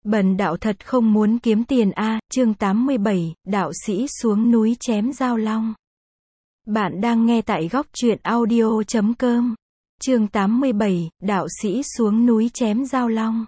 Bần đạo thật không muốn kiếm tiền a. Chương 87, đạo sĩ xuống núi chém giao long. Bạn đang nghe tại góc truyện audio.com. Chương 87, đạo sĩ xuống núi chém giao long.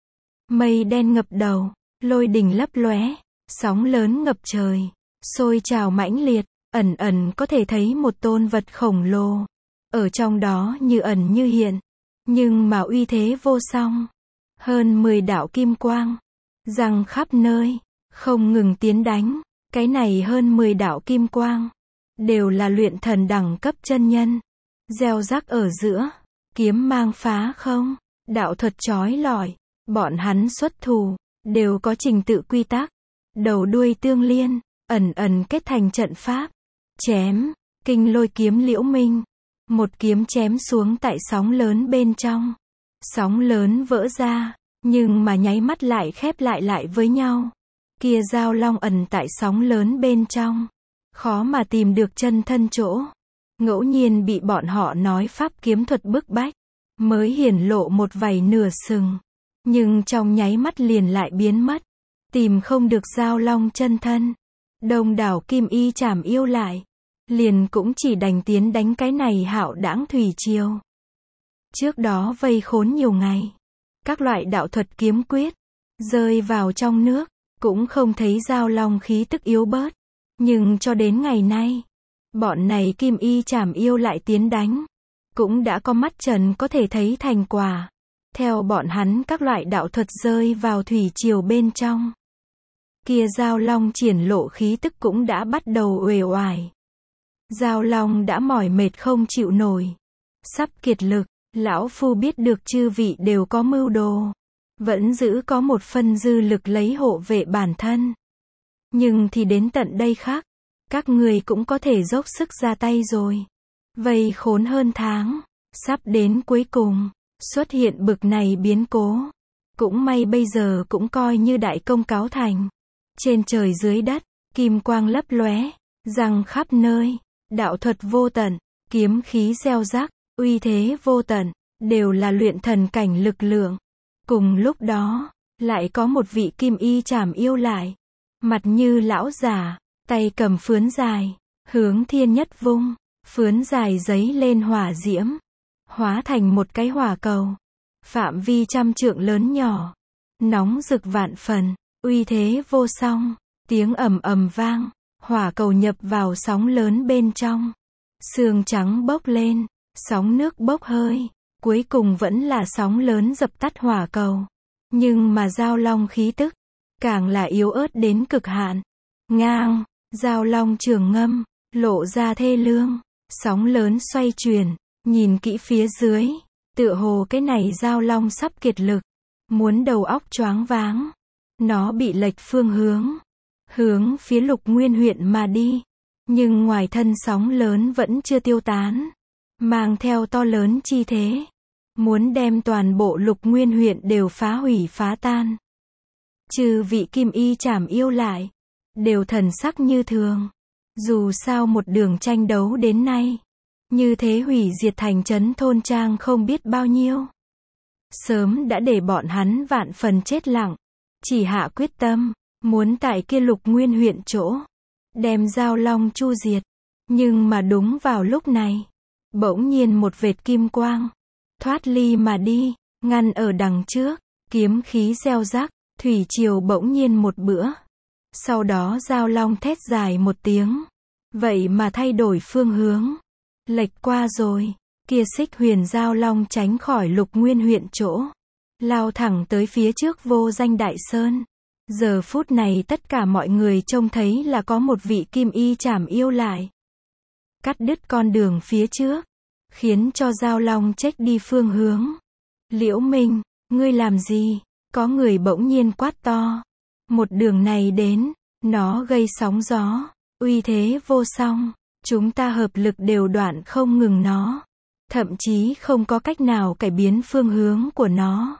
Mây đen ngập đầu, lôi đình lấp lóe, sóng lớn ngập trời, sôi trào mãnh liệt, ẩn ẩn có thể thấy một tôn vật khổng lồ. Ở trong đó như ẩn như hiện, nhưng mà uy thế vô song. Hơn 10 đạo kim quang, giăng khắp nơi, không ngừng tiến đánh. Cái này hơn 10 đạo kim quang, đều là luyện thần đẳng cấp chân nhân. Gieo rắc ở giữa, kiếm mang phá không, đạo thuật chói lọi. Bọn hắn xuất thủ, đều có trình tự quy tắc, đầu đuôi tương liên, ẩn ẩn kết thành trận pháp. Chém, kinh lôi kiếm liễu minh. Một kiếm chém xuống tại sóng lớn bên trong. Sóng lớn vỡ ra, nhưng mà nháy mắt lại khép lại với nhau. Kia giao long ẩn tại sóng lớn bên trong, khó mà tìm được chân thân chỗ. Ngẫu nhiên bị bọn họ nói pháp kiếm thuật bức bách, mới hiển lộ một vảy nửa sừng. Nhưng trong nháy mắt liền lại biến mất. Tìm không được giao long chân thân. Đông đảo kim y trảm yêu lại, liền cũng chỉ đành tiến đánh cái này hạo đãng thủy triều. Trước đó vây khốn nhiều ngày, các loại đạo thuật kiếm quyết rơi vào trong nước, cũng không thấy giao long khí tức yếu bớt. Nhưng cho đến ngày nay, bọn này kim y trảm yêu lại tiến đánh, cũng đã có mắt trần có thể thấy thành quả. Theo bọn hắn các loại đạo thuật rơi vào thủy triều bên trong, kia giao long triển lộ khí tức cũng đã bắt đầu uể oải. Giao long đã mỏi mệt không chịu nổi, sắp kiệt lực. Lão phu biết được chư vị đều có mưu đồ, vẫn giữ có một phân dư lực lấy hộ vệ bản thân. Nhưng thì đến tận đây khác, các người cũng có thể dốc sức ra tay rồi. Vây khốn hơn tháng, sắp đến cuối cùng, xuất hiện bực này biến cố. Cũng may bây giờ cũng coi như đại công cáo thành. Trên trời dưới đất, kim quang lấp lóe, giăng khắp nơi, đạo thuật vô tận, kiếm khí gieo rắc, uy thế vô tận, đều là luyện thần cảnh lực lượng. Cùng lúc đó, lại có một vị kim y trảm yêu lại, mặt như lão giả, tay cầm phướn dài, hướng thiên nhất vung, phướn dài giấy lên hỏa diễm, hóa thành một cái hỏa cầu, phạm vi 100 trượng lớn nhỏ, nóng rực vạn phần, uy thế vô song, tiếng ầm ầm vang, hỏa cầu nhập vào sóng lớn bên trong, sương trắng bốc lên, sóng nước bốc hơi, cuối cùng vẫn là sóng lớn dập tắt hỏa cầu. Nhưng mà giao long khí tức, càng là yếu ớt đến cực hạn. Ngang, giao long trường ngâm, lộ ra thê lương, sóng lớn xoay chuyển, nhìn kỹ phía dưới, tựa hồ cái này giao long sắp kiệt lực, muốn đầu óc choáng váng. Nó bị lệch phương hướng phía Lục Nguyên huyện mà đi. Nhưng ngoài thân sóng lớn vẫn chưa tiêu tán, mang theo to lớn chi thế, muốn đem toàn bộ Lục Nguyên huyện đều phá hủy phá tan. Trừ vị kim y trảm yêu lại, đều thần sắc như thường. Dù sao một đường tranh đấu đến nay, như thế hủy diệt thành trấn thôn trang không biết bao nhiêu. Sớm đã để bọn hắn vạn phần chết lặng, chỉ hạ quyết tâm, muốn tại kia Lục Nguyên huyện chỗ, đem giao long chu diệt. Nhưng mà đúng vào lúc này, bỗng nhiên một vệt kim quang thoát ly mà đi, ngăn ở đằng trước, kiếm khí gieo rắc, thủy triều bỗng nhiên một bữa. Sau đó giao long thét dài một tiếng, vậy mà thay đổi phương hướng, lệch qua rồi. Kia Xích Huyền giao long tránh khỏi Lục Nguyên huyện chỗ, lao thẳng tới phía trước vô danh đại sơn. Giờ phút này tất cả mọi người trông thấy là có một vị kim y trảm yêu lại, cắt đứt con đường phía trước, khiến cho giao long chết đi phương hướng. Liễu Minh, ngươi làm gì? Có người bỗng nhiên quát to. Một đường này đến, nó gây sóng gió, uy thế vô song, chúng ta hợp lực đều đoạn không ngừng nó, thậm chí không có cách nào cải biến phương hướng của nó,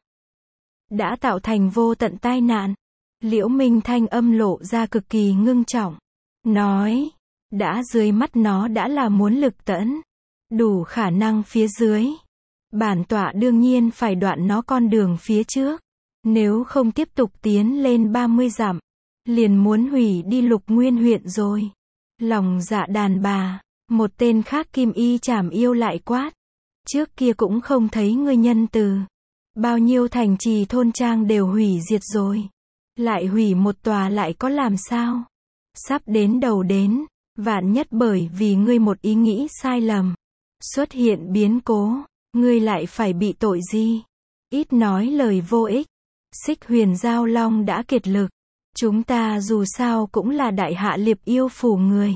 đã tạo thành vô tận tai nạn. Liễu Minh thanh âm lộ ra cực kỳ ngưng trọng, nói, đã dưới mắt nó đã là muốn lực tẫn, đủ khả năng phía dưới, bản tọa đương nhiên phải đoạn nó con đường phía trước. Nếu không tiếp tục tiến lên 30 dặm, liền muốn hủy đi Lục Nguyên huyện rồi. Lòng dạ đàn bà, một tên khác Kim Y Trảm Yêu lại quát. Trước kia cũng không thấy ngươi nhân từ. Bao nhiêu thành trì thôn trang đều hủy diệt rồi. Lại hủy một tòa lại có làm sao? Sắp đến đầu đến, vạn nhất bởi vì ngươi một ý nghĩ sai lầm. Xuất hiện biến cố, ngươi lại phải bị tội gì? Ít nói lời vô ích. Xích Huyền Giao Long đã kiệt lực. Chúng ta dù sao cũng là đại hạ Liệp Yêu phủ người.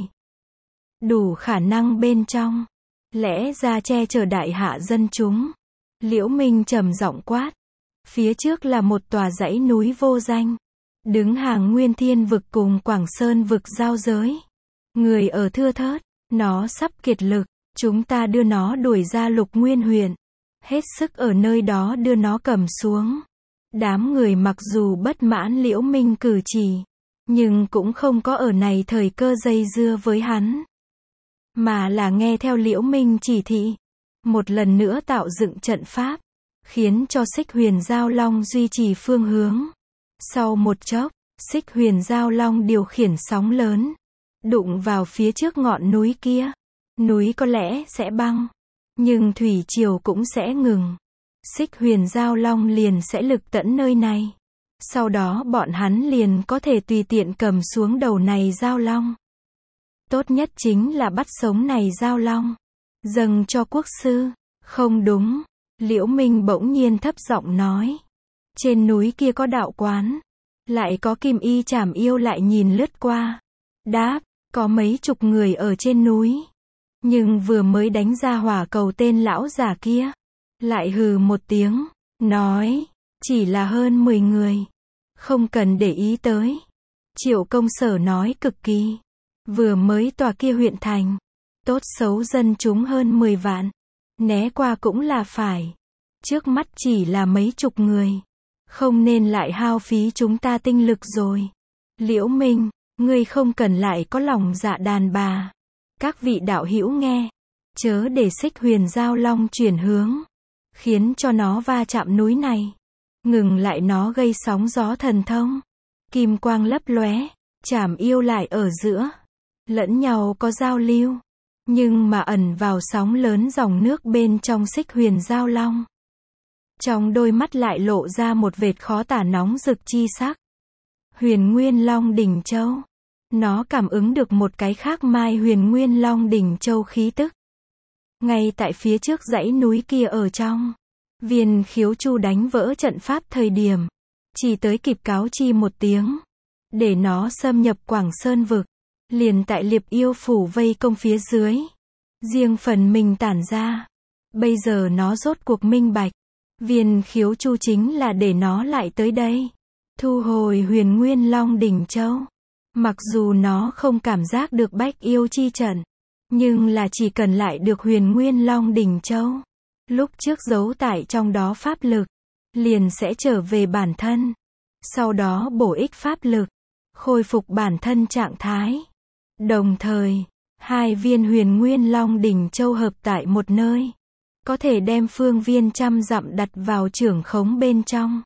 Đủ khả năng bên trong. Lẽ ra che chở đại hạ dân chúng. Liễu Minh trầm giọng quát. Phía trước là một tòa dãy núi vô danh. Đứng hàng Nguyên Thiên vực cùng Quảng Sơn vực giao giới. Người ở thưa thớt. Nó sắp kiệt lực. Chúng ta đưa nó đuổi ra Lục Nguyên huyện. Hết sức ở nơi đó đưa nó cầm xuống. Đám người mặc dù bất mãn Liễu Minh cử chỉ, nhưng cũng không có ở này thời cơ dây dưa với hắn. Mà là nghe theo Liễu Minh chỉ thị. Một lần nữa tạo dựng trận pháp. Khiến cho Xích Huyền Giao Long duy trì phương hướng. Sau một chốc, Xích Huyền Giao Long điều khiển sóng lớn. Đụng vào phía trước ngọn núi kia. Núi có lẽ sẽ băng. Nhưng thủy triều cũng sẽ ngừng. Xích Huyền Giao Long liền sẽ lực tẫn nơi này. Sau đó bọn hắn liền có thể tùy tiện cầm xuống đầu này Giao Long. Tốt nhất chính là bắt sống này Giao Long. Dâng cho quốc sư. Không đúng. Liễu Minh bỗng nhiên thấp giọng nói. Trên núi kia có đạo quán. Lại có Kim Y Trảm Yêu lại nhìn lướt qua. Đáp, có mấy chục người ở trên núi. Nhưng vừa mới đánh ra hỏa cầu tên lão già kia. Lại hừ một tiếng, nói, chỉ là hơn 10 người. Không cần để ý tới. Triệu Công Sở nói cực kỳ. Vừa mới tòa kia huyện thành. Tốt xấu dân chúng hơn 10 vạn. Né qua cũng là phải. Trước mắt chỉ là mấy chục người. Không nên lại hao phí chúng ta tinh lực rồi. Liễu Minh, ngươi không cần lại có lòng dạ đàn bà. Các vị đạo hữu nghe. Chớ để Xích Huyền Giao Long chuyển hướng. Khiến cho nó va chạm núi này. Ngừng lại nó gây sóng gió thần thông. Kim quang lấp lóe. Trảm Yêu lại ở giữa. Lẫn nhau có giao lưu. Nhưng mà ẩn vào sóng lớn dòng nước bên trong Xích Huyền Giao Long. Trong đôi mắt lại lộ ra một vệt khó tả nóng rực chi sắc. Huyền Nguyên Long Đỉnh Châu. Nó cảm ứng được một cái khác mai Huyền Nguyên Long Đỉnh Châu khí tức. Ngay tại phía trước dãy núi kia ở trong. Viên Khiếu Chu đánh vỡ trận pháp thời điểm. Chỉ tới kịp cáo chi một tiếng. Để nó xâm nhập Quảng Sơn vực. Liền tại Liệp Yêu phủ vây công phía dưới. Riêng phần mình tản ra. Bây giờ nó rốt cuộc minh bạch. Viên Khiếu Chu chính là để nó lại tới đây. Thu hồi Huyền Nguyên Long Đỉnh Châu. Mặc dù nó không cảm giác được bách yêu chi trận. Nhưng là chỉ cần lại được Huyền Nguyên Long Đỉnh Châu. Lúc trước giấu tải trong đó pháp lực. Liền sẽ trở về bản thân. Sau đó bổ ích pháp lực. Khôi phục bản thân trạng thái. Đồng thời, hai viên Huyền Nguyên Long Đỉnh Châu hợp tại một nơi. Có thể đem phương viên trăm dặm đặt vào trưởng khống bên trong.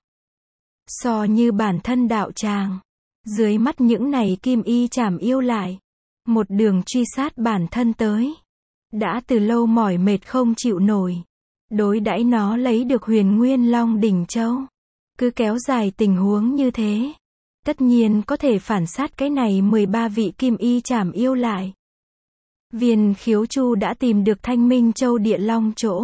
So như bản thân đạo tràng. Dưới mắt những này Kim Y Trảm Yêu lại. Một đường truy sát bản thân tới. Đã từ lâu mỏi mệt không chịu nổi. Đối đãi nó lấy được Huyền Nguyên Long Đỉnh Châu. Cứ kéo dài tình huống như thế. Tất nhiên có thể phản sát cái này 13 vị Kim Y Trảm Yêu lại. Viên Khiếu Chu đã tìm được Thanh Minh Châu Địa Long chỗ.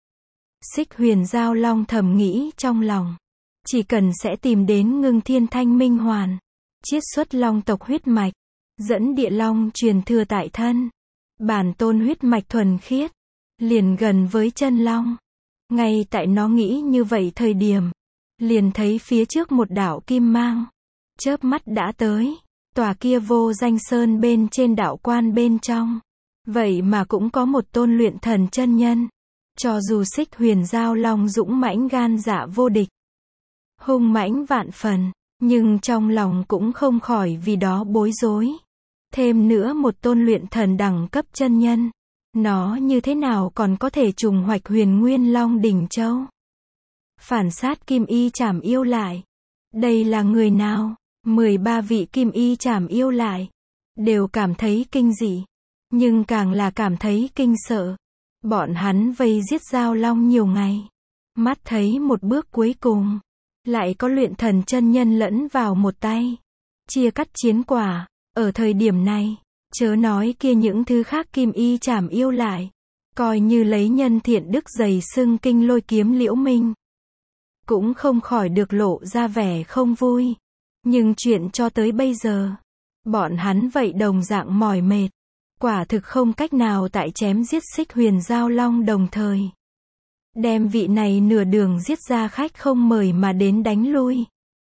Xích Huyền Giao Long thầm nghĩ trong lòng. Chỉ cần sẽ tìm đến Ngưng Thiên Thanh Minh Hoàn. Chiết xuất Long tộc huyết mạch. Dẫn Địa Long truyền thừa tại thân. Bản tôn huyết mạch thuần khiết. Liền gần với chân Long. Ngay tại nó nghĩ như vậy thời điểm. Liền thấy phía trước một đạo kim mang. Chớp mắt đã tới. Tòa kia vô danh sơn bên trên đạo quan bên trong. Vậy mà cũng có một tôn luyện thần chân nhân. Cho dù Xích Huyền Giao Long dũng mãnh gan dạ vô địch. Hung mãnh vạn phần. Nhưng trong lòng cũng không khỏi vì đó bối rối. Thêm nữa một tôn luyện thần đẳng cấp chân nhân. Nó như thế nào còn có thể trùng hoạch Huyền Nguyên Long Đỉnh Châu? phản sát kim y trảm yêu lại. Đây là người nào? 13 vị kim y trảm yêu lại. Đều cảm thấy kinh dị. Nhưng càng là cảm thấy kinh sợ. Bọn hắn vây giết Giao Long nhiều ngày. Mắt thấy một bước cuối cùng. Lại có luyện thần chân nhân lẫn vào một tay. Chia cắt chiến quả. Ở thời điểm này, chớ nói kia những thứ khác kim y trảm yêu lại. Coi như lấy nhân thiện đức dày xưng kinh lôi kiếm Liễu Minh. Cũng không khỏi được lộ ra vẻ không vui. Nhưng chuyện cho tới bây giờ, bọn hắn vậy đồng dạng mỏi mệt. Quả thực không cách nào tại chém giết Xích Huyền Giao Long đồng thời. Đem vị này nửa đường giết ra khách không mời mà đến đánh lui.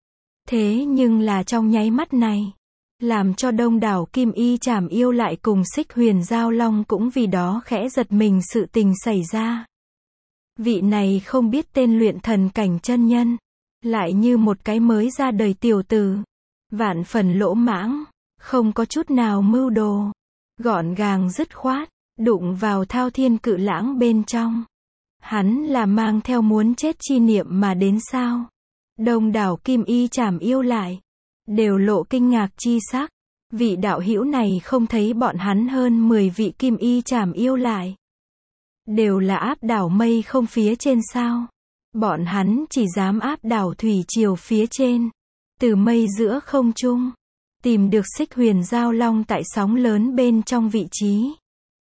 Thế nhưng là trong nháy mắt này, làm cho đông đảo kim y trảm yêu lại cùng Xích Huyền Giao Long cũng vì đó khẽ giật mình sự tình xảy ra. Vị này không biết tên luyện thần cảnh chân nhân, lại như một cái mới ra đời tiểu tử, vạn phần lỗ mãng, không có chút nào mưu đồ, gọn gàng dứt khoát, đụng vào Thao Thiên Cự Lãng bên trong. Hắn là mang theo muốn chết chi niệm mà đến sao? Đông đảo kim y trảm yêu lại, đều lộ kinh ngạc chi sắc. Vị đạo hữu này không thấy bọn hắn hơn 10 vị kim y trảm yêu lại. Đều là áp đảo mây không phía trên sao? Bọn hắn chỉ dám áp đảo thủy triều phía trên. Từ mây giữa không trung, tìm được Xích Huyền Giao Long tại sóng lớn bên trong vị trí.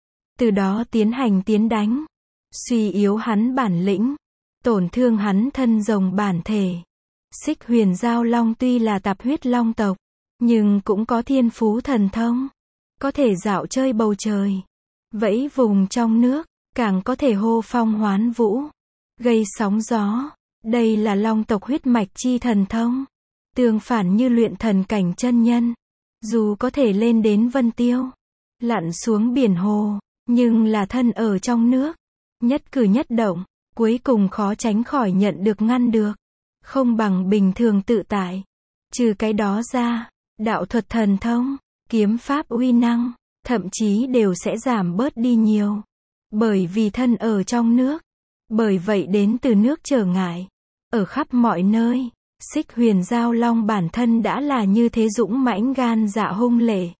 Từ đó tiến hành tiến đánh. Suy yếu hắn bản lĩnh. Tổn thương hắn thân rồng bản thể. Xích Huyền Giao Long tuy là tạp huyết long tộc, nhưng cũng có thiên phú thần thông. Có thể dạo chơi bầu trời. Vẫy vùng trong nước. Càng có thể hô phong hoán vũ. Gây sóng gió. Đây là long tộc huyết mạch chi thần thông. Tương phản như luyện thần cảnh chân nhân. Dù có thể lên đến vân tiêu. Lặn xuống biển hồ. Nhưng là thân ở trong nước. Nhất cử nhất động. Cuối cùng khó tránh khỏi nhận được ngăn được. Không bằng bình thường tự tại. Trừ cái đó ra. Đạo thuật thần thông. Kiếm pháp uy năng. Thậm chí đều sẽ giảm bớt đi nhiều. Bởi vì thân ở trong nước. Bởi vậy đến từ nước trở ngại. Ở khắp mọi nơi. Xích Huyền Giao Long bản thân đã là như thế dũng mãnh gan dạ hung lệ.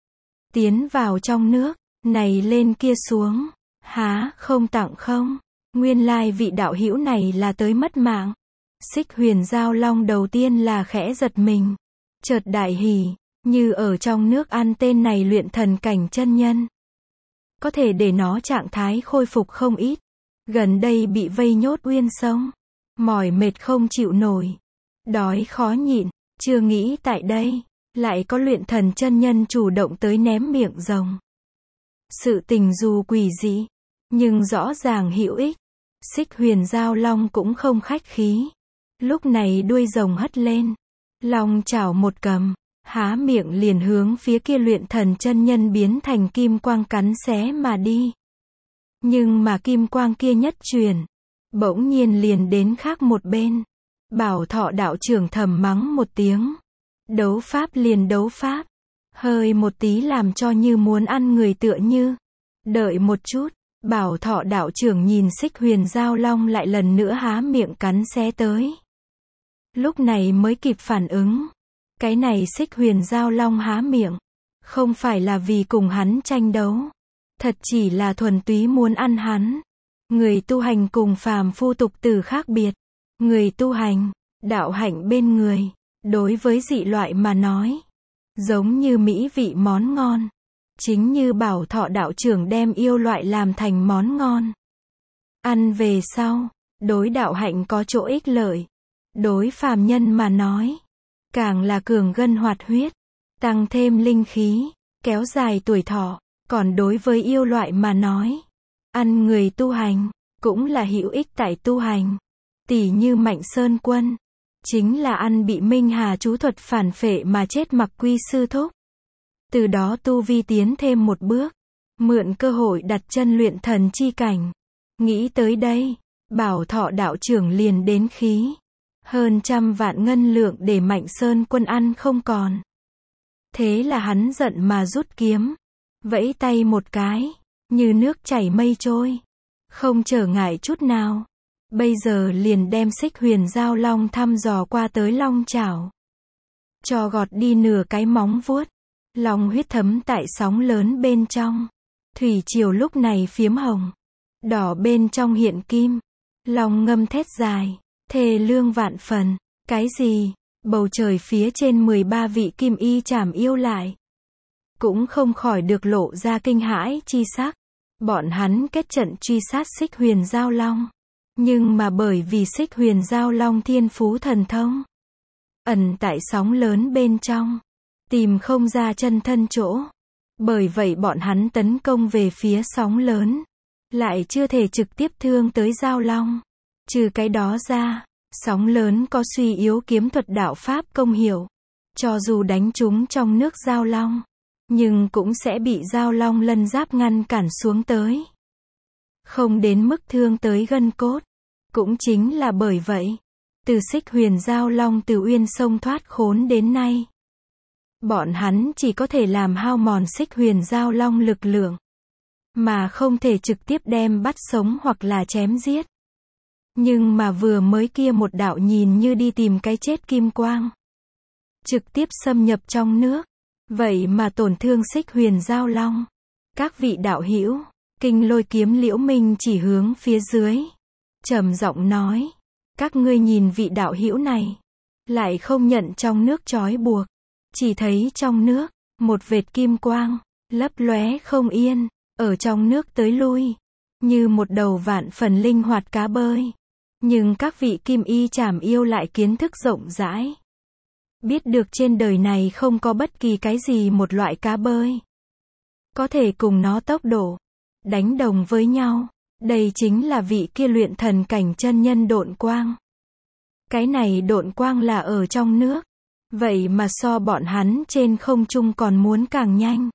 Tiến vào trong nước. Này lên kia xuống. Há không tặng không. Nguyên lai vị đạo hữu này là tới mất mạng. Xích Huyền Giao Long đầu tiên là khẽ giật mình. Chợt đại hỉ. Như ở trong nước ăn tên này luyện thần cảnh chân nhân. Có thể để nó trạng thái khôi phục không ít. Gần đây bị vây nhốt uyên sông. Mỏi mệt không chịu nổi. Đói khó nhịn. Chưa nghĩ tại đây. Lại có luyện thần chân nhân chủ động tới ném miệng rồng. Sự tình dù quỷ dị. Nhưng rõ ràng hữu ích. Xích Huyền Giao Long cũng không khách khí. Lúc này đuôi rồng hất lên. Long chảo một cầm. Há miệng liền hướng phía kia luyện thần chân nhân biến thành kim quang cắn xé mà đi. Nhưng mà kim quang kia nhất truyền. Bỗng nhiên liền đến khác một bên. Bảo Thọ đạo trưởng thầm mắng một tiếng. Đấu pháp liền đấu pháp. Hơi một tí làm cho như muốn ăn người tựa như. Đợi một chút. Bảo Thọ đạo trưởng nhìn Xích Huyền Giao Long lại lần nữa há miệng cắn xé tới. Lúc này mới kịp phản ứng. Cái này Xích Huyền Giao Long há miệng. Không phải là vì cùng hắn tranh đấu. Thật chỉ là thuần túy muốn ăn hắn. Người tu hành cùng phàm phu tục tử khác biệt. Người tu hành, đạo hạnh bên người. Đối với dị loại mà nói. Giống như mỹ vị món ngon. Chính như Bảo Thọ đạo trưởng đem yêu loại làm thành món ngon. Ăn về sau, đối đạo hạnh có chỗ ích lợi. Đối phàm nhân mà nói. Càng là cường gân hoạt huyết, tăng thêm linh khí, kéo dài tuổi thọ. Còn đối với yêu loại mà nói, ăn người tu hành, cũng là hữu ích tại tu hành. Tỉ như Mạnh Sơn Quân, chính là ăn bị Minh Hà chú thuật phản phệ mà chết mặc quy sư thúc. Từ đó tu vi tiến thêm một bước, mượn cơ hội đặt chân luyện thần chi cảnh. Nghĩ tới đây, Bảo Thọ đạo trưởng liền đến khí. Hơn 100 vạn ngân lượng để Mạnh Sơn Quân ăn không còn. Thế là hắn giận mà rút kiếm. Vẫy tay một cái. Như nước chảy mây trôi. Không trở ngại chút nào. Bây giờ liền đem Xích Huyền Giao Long thăm dò qua tới long chảo. Cho gọt đi nửa cái móng vuốt. Long huyết thấm tại sóng lớn bên trong. Thủy triều lúc này phiếm hồng. Đỏ bên trong hiện kim. Long ngâm thét dài. Thê lương vạn phần. Cái gì? Bầu trời phía trên 13 vị kim y chảm yêu lại. Cũng không khỏi được lộ ra kinh hãi chi sắc. Bọn hắn kết trận truy sát Xích Huyền Giao Long. Nhưng mà bởi vì Xích Huyền Giao Long thiên phú thần thông. Ẩn tại sóng lớn bên trong. Tìm không ra chân thân chỗ. Bởi vậy bọn hắn tấn công về phía sóng lớn. Lại chưa thể trực tiếp thương tới Giao Long. Trừ cái đó ra, sóng lớn có suy yếu kiếm thuật đạo pháp công hiệu. Cho dù đánh chúng trong nước Giao Long, nhưng cũng sẽ bị Giao Long lân giáp ngăn cản xuống tới. Không đến mức thương tới gân cốt. Cũng chính là bởi vậy, từ Xích Huyền Giao Long từ Uyên Sông thoát khốn đến nay. Bọn hắn chỉ có thể làm hao mòn Xích Huyền Giao Long lực lượng. Mà không thể trực tiếp đem bắt sống hoặc là chém giết. Nhưng mà vừa mới kia một đạo nhìn như đi tìm cái chết kim quang. Trực tiếp xâm nhập trong nước. Vậy mà tổn thương Xích Huyền Giao Long. Các vị đạo hữu, Kinh Lôi Kiếm Liễu Minh chỉ hướng phía dưới. Trầm giọng nói. Các ngươi nhìn vị đạo hữu này. Lại không nhận trong nước trói buộc. Chỉ thấy trong nước, một vệt kim quang, lấp lóe không yên, ở trong nước tới lui. Như một đầu vạn phần linh hoạt cá bơi. Nhưng các vị kim y chảm yêu lại kiến thức rộng rãi. Biết được trên đời này không có bất kỳ cái gì một loại cá bơi. Có thể cùng nó tốc độ. Đánh đồng với nhau. Đây chính là vị kia luyện thần cảnh chân nhân độn quang. Cái này độn quang là ở trong nước. Vậy mà so bọn hắn trên không trung còn muốn càng nhanh.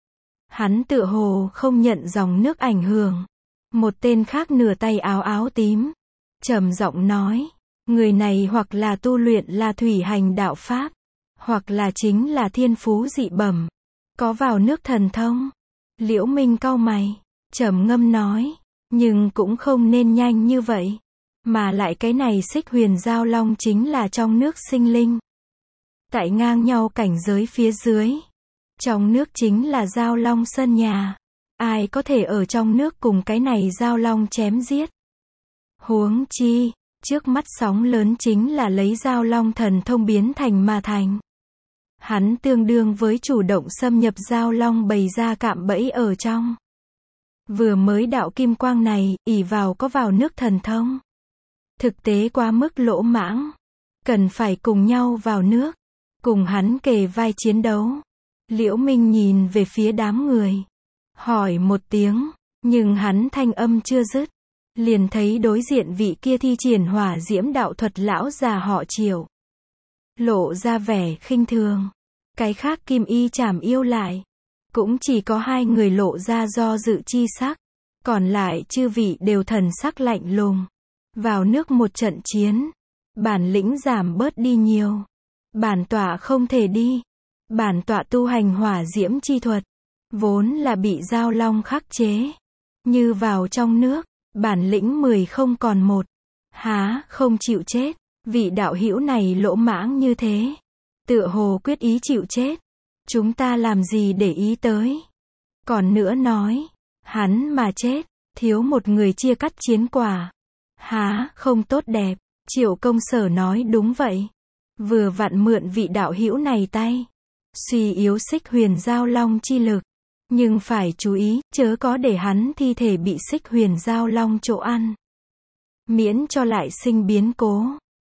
Hắn tựa hồ không nhận dòng nước ảnh hưởng. Một tên khác nửa tay áo áo tím. Trầm giọng nói. Người này hoặc là tu luyện là thủy hành đạo pháp. Hoặc là chính là thiên phú dị bẩm. Có vào nước thần thông. Liễu Minh cau mày. Trầm ngâm nói. Nhưng cũng không nên nhanh như vậy. Mà lại cái này Xích Huyền Giao Long chính là trong nước sinh linh. Tại ngang nhau cảnh giới phía dưới. Trong nước chính là Giao Long sân nhà. Ai có thể ở trong nước cùng cái này Giao Long chém giết. Huống chi, trước mắt sóng lớn chính là lấy Giao Long thần thông biến thành mà thành. Hắn tương đương với chủ động xâm nhập Giao Long bày ra cạm bẫy ở trong. Vừa mới đạo kim quang này, ỷ vào có vào nước thần thông. Thực tế quá mức lỗ mãng. Cần phải cùng nhau vào nước. Cùng hắn kề vai chiến đấu. Liễu Minh nhìn về phía đám người. Hỏi một tiếng. Nhưng hắn thanh âm chưa dứt. Liền thấy đối diện vị kia thi triển hỏa diễm đạo thuật lão già họ Triệu. Lộ ra vẻ khinh thường. Cái khác kim y chảm yêu lại. Cũng chỉ có hai người lộ ra do dự chi sắc. Còn lại chư vị đều thần sắc lạnh lùng. Vào nước một trận chiến. Bản lĩnh giảm bớt đi nhiều. Bản tọa không thể đi. Bản tọa tu hành hỏa diễm chi thuật. Vốn là bị Giao Long khắc chế. Như vào trong nước. Bản lĩnh 10 không còn một. Há không chịu chết. Vị đạo hữu này lỗ mãng như thế. Tựa hồ quyết ý chịu chết. Chúng ta làm gì để ý tới. Còn nữa nói. Hắn mà chết. Thiếu một người chia cắt chiến quả. Há không tốt đẹp. Triệu công sở nói đúng vậy. Vừa vặn mượn vị đạo hữu này tay. Suy yếu Xích Huyền Giao Long chi lực. Nhưng phải chú ý, chớ có để hắn thi thể bị Xích Huyền Giao Long chỗ ăn. Miễn cho lại sinh biến cố.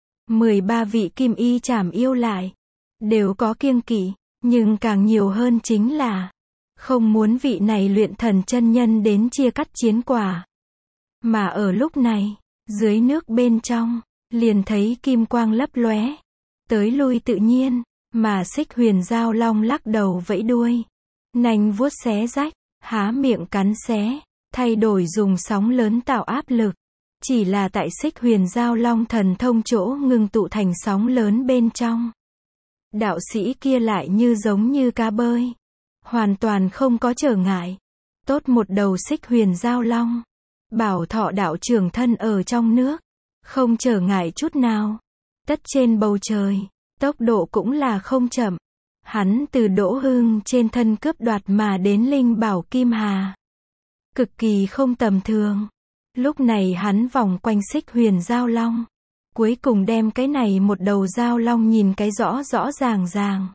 13 vị kim y chảm yêu lại. Đều có kiêng kỵ. Nhưng càng nhiều hơn chính là. Không muốn vị này luyện thần chân nhân đến chia cắt chiến quả. Mà ở lúc này. Dưới nước bên trong. Liền thấy kim quang lấp lóe. Tới lui tự nhiên. Mà Xích Huyền Giao Long lắc đầu vẫy đuôi. Nành vuốt xé rách. Há miệng cắn xé. Thay đổi dùng sóng lớn tạo áp lực. Chỉ là tại Xích Huyền Giao Long thần thông chỗ ngưng tụ thành sóng lớn bên trong. Đạo sĩ kia lại như giống như cá bơi. Hoàn toàn không có trở ngại. Tốt một đầu Xích Huyền Giao Long. Bảo Thọ đạo trưởng thân ở trong nước. không trở ngại chút nào. Tất trên bầu trời, tốc độ cũng là không chậm. Hắn từ Đỗ Hưng trên thân cướp đoạt mà đến Linh Bảo Kim Hà. Cực kỳ không tầm thường. Lúc này hắn vòng quanh Xích Huyền Giao Long. Cuối cùng đem cái này một đầu giao long nhìn cái rõ rõ ràng ràng.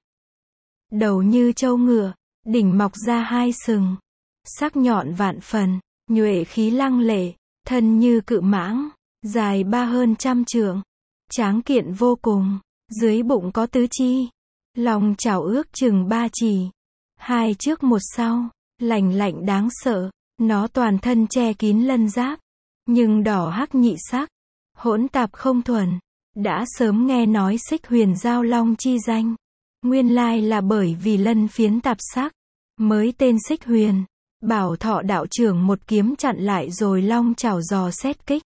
Đầu như trâu ngựa, đỉnh mọc ra hai sừng. Sắc nhọn vạn phần, nhuệ khí lăng lệ, thân như cự mãng, dài hơn trăm trượng. Tráng kiện vô cùng, dưới bụng có tứ chi. Lòng chảo ước chừng 3 chỉ. 2 trước 1 sau, lành lạnh đáng sợ. Nó toàn thân che kín lân giáp, nhưng đỏ hắc nhị sắc, hỗn tạp không thuần. Đã sớm nghe nói Xích Huyền Giao Long chi danh. Nguyên lai là bởi vì lân phiến tạp sắc, mới tên Xích Huyền. Bảo Thọ đạo trưởng một kiếm chặn lại rồi long chảo dò xét kích.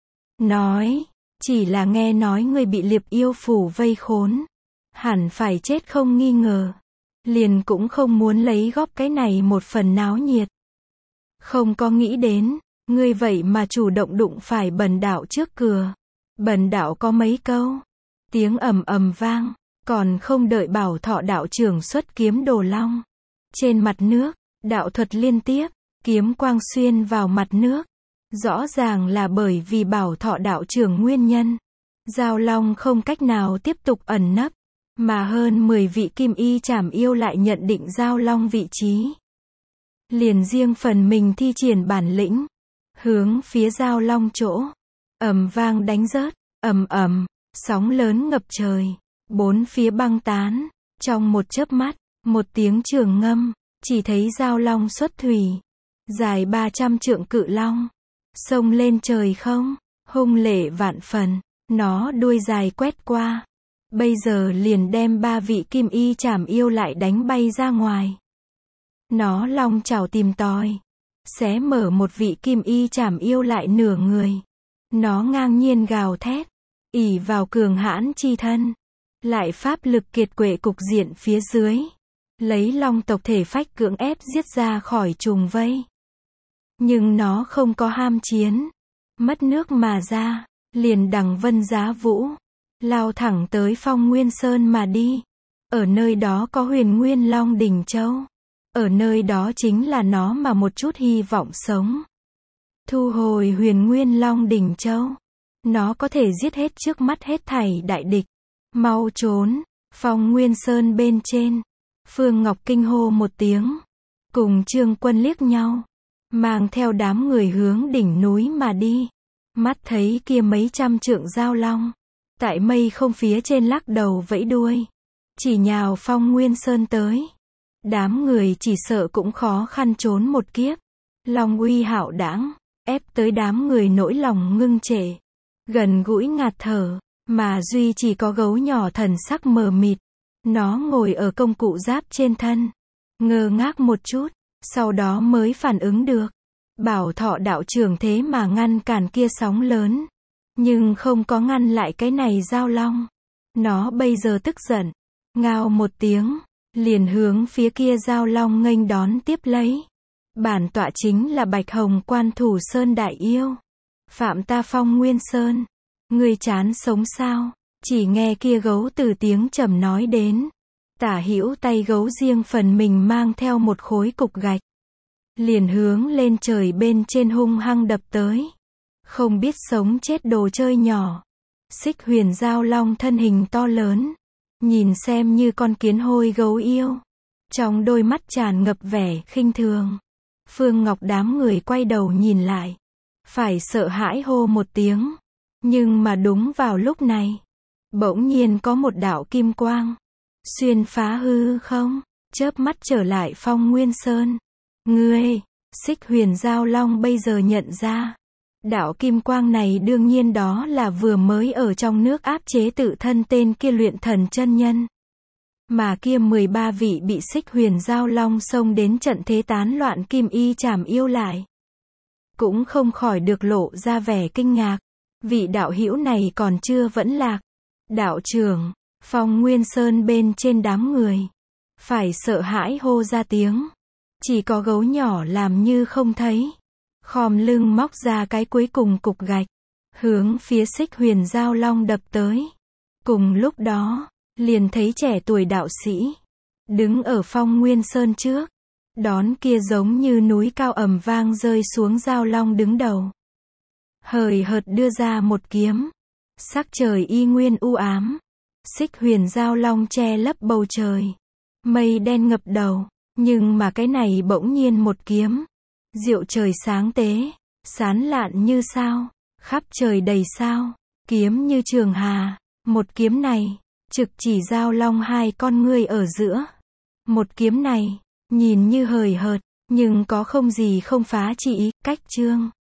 Nói, chỉ là nghe nói người bị Liệp Yêu Phủ vây khốn. Hẳn phải chết không nghi ngờ. Liền cũng không muốn lấy góp cái này một phần náo nhiệt. Không có nghĩ đến, ngươi vậy mà chủ động đụng phải Bần đạo trước cửa. Bần đạo có mấy câu. Tiếng ầm ầm vang, còn không đợi Bảo Thọ đạo trưởng xuất kiếm đồ long. Trên mặt nước, đạo thuật liên tiếp, kiếm quang xuyên vào mặt nước. Rõ ràng là bởi vì Bảo Thọ đạo trưởng nguyên nhân. Giao long không cách nào tiếp tục ẩn nấp. Mà hơn 10 vị kim y trảm yêu lại nhận định giao long vị trí. Liền riêng phần mình thi triển bản lĩnh. Hướng phía giao long chỗ. Ầm vang đánh rớt. Ầm ầm. Sóng lớn ngập trời. Bốn phía băng tán. Trong một chớp mắt. Một tiếng trường ngâm. Chỉ thấy giao long xuất thủy. Dài 300 trượng cự long. Xông lên trời không. Hung lệ vạn phần. Nó đuôi dài quét qua. Bây giờ liền đem 3 vị kim y trảm yêu lại đánh bay ra ngoài. Nó long chảo tìm tòi. Xé mở một vị kim y trảm yêu lại nửa người. Nó ngang nhiên gào thét. Ỷ vào cường hãn chi thân. Lại pháp lực kiệt quệ cục diện phía dưới. Lấy long tộc thể phách cưỡng ép giết ra khỏi trùng vây. Nhưng nó không có ham chiến. Mất nước mà ra. Liền đằng vân giá vũ. Lao thẳng tới Phong Nguyên Sơn mà đi. Ở nơi đó có Huyền Nguyên Long Đỉnh Châu. Ở nơi đó chính là nó mà một chút hy vọng sống. Thu hồi Huyền Nguyên Long Đỉnh Châu. Nó có thể giết hết trước mắt hết thảy đại địch. Mau trốn. Phong Nguyên Sơn bên trên. Phương Ngọc kinh hô một tiếng. Cùng Trương Quân liếc nhau. Mang theo đám người hướng đỉnh núi mà đi. Mắt thấy kia mấy trăm trượng giao long. Tại mây không phía trên lắc đầu vẫy đuôi. Chỉ nhào Phong Nguyên Sơn tới. Đám người chỉ sợ cũng khó khăn trốn một kiếp. Long uy hạo đãng, ép tới đám người nỗi lòng ngưng trệ. Gần gũi ngạt thở, mà duy chỉ có gấu nhỏ thần sắc mờ mịt. Nó ngồi ở công cụ giáp trên thân. Ngơ ngác một chút, sau đó mới phản ứng được. Bảo Thọ đạo trưởng thế mà ngăn cản kia sóng lớn. Nhưng không có ngăn lại cái này giao long. Nó bây giờ tức giận. Ngao một tiếng. Liền hướng phía kia giao long nghênh đón tiếp lấy. Bản tọa chính là Bạch Hồng Quan Thủ Sơn Đại Yêu. Phạm ta Phong Nguyên Sơn. Ngươi chán sống sao? Chỉ nghe kia gấu từ tiếng trầm nói đến. Tả hữu tay gấu riêng phần mình mang theo một khối cục gạch. Liền hướng lên trời bên trên hung hăng đập tới. Không biết sống chết đồ chơi nhỏ. Xích Huyền Giao Long thân hình to lớn. Nhìn xem như con kiến hôi gấu yêu. Trong đôi mắt tràn ngập vẻ khinh thường. Phương Ngọc đám người quay đầu nhìn lại. Phải sợ hãi hô một tiếng. Nhưng mà đúng vào lúc này. Bỗng nhiên có một đạo kim quang. Xuyên phá hư không. Chớp mắt trở lại Phong Nguyên Sơn. Ngươi, Xích Huyền Giao Long bây giờ nhận ra. Đạo kim quang này đương nhiên đó là vừa mới ở trong nước áp chế tự thân tên kia luyện thần chân nhân. Mà kia 13 vị bị Xích Huyền Giao Long xông đến trận thế tán loạn kim y trảm yêu lại. Cũng không khỏi được lộ ra vẻ kinh ngạc. Vị đạo hữu này còn chưa vẫn lạc. Đạo trưởng, Phong Nguyên Sơn bên trên đám người. Phải sợ hãi hô ra tiếng. Chỉ có gấu nhỏ làm như không thấy. Khom lưng móc ra cái cuối cùng cục gạch. hướng phía Xích Huyền Giao Long đập tới. Cùng lúc đó, liền thấy trẻ tuổi đạo sĩ, đứng ở Phong Nguyên Sơn trước, đón kia giống như núi cao ầm vang rơi xuống Giao Long đứng đầu. Hời hợt đưa ra một kiếm, sắc trời y nguyên u ám, Xích Huyền Giao Long che lấp bầu trời, mây đen ngập đầu, nhưng mà cái này bỗng nhiên một kiếm, diệu trời sáng tế, sán lạn như sao, khắp trời đầy sao, kiếm như trường hà, một kiếm này, trực chỉ Giao Long hai con ngươi ở giữa. Một kiếm này, nhìn như hời hợt, nhưng có không gì không phá chỉ ý, cách chương.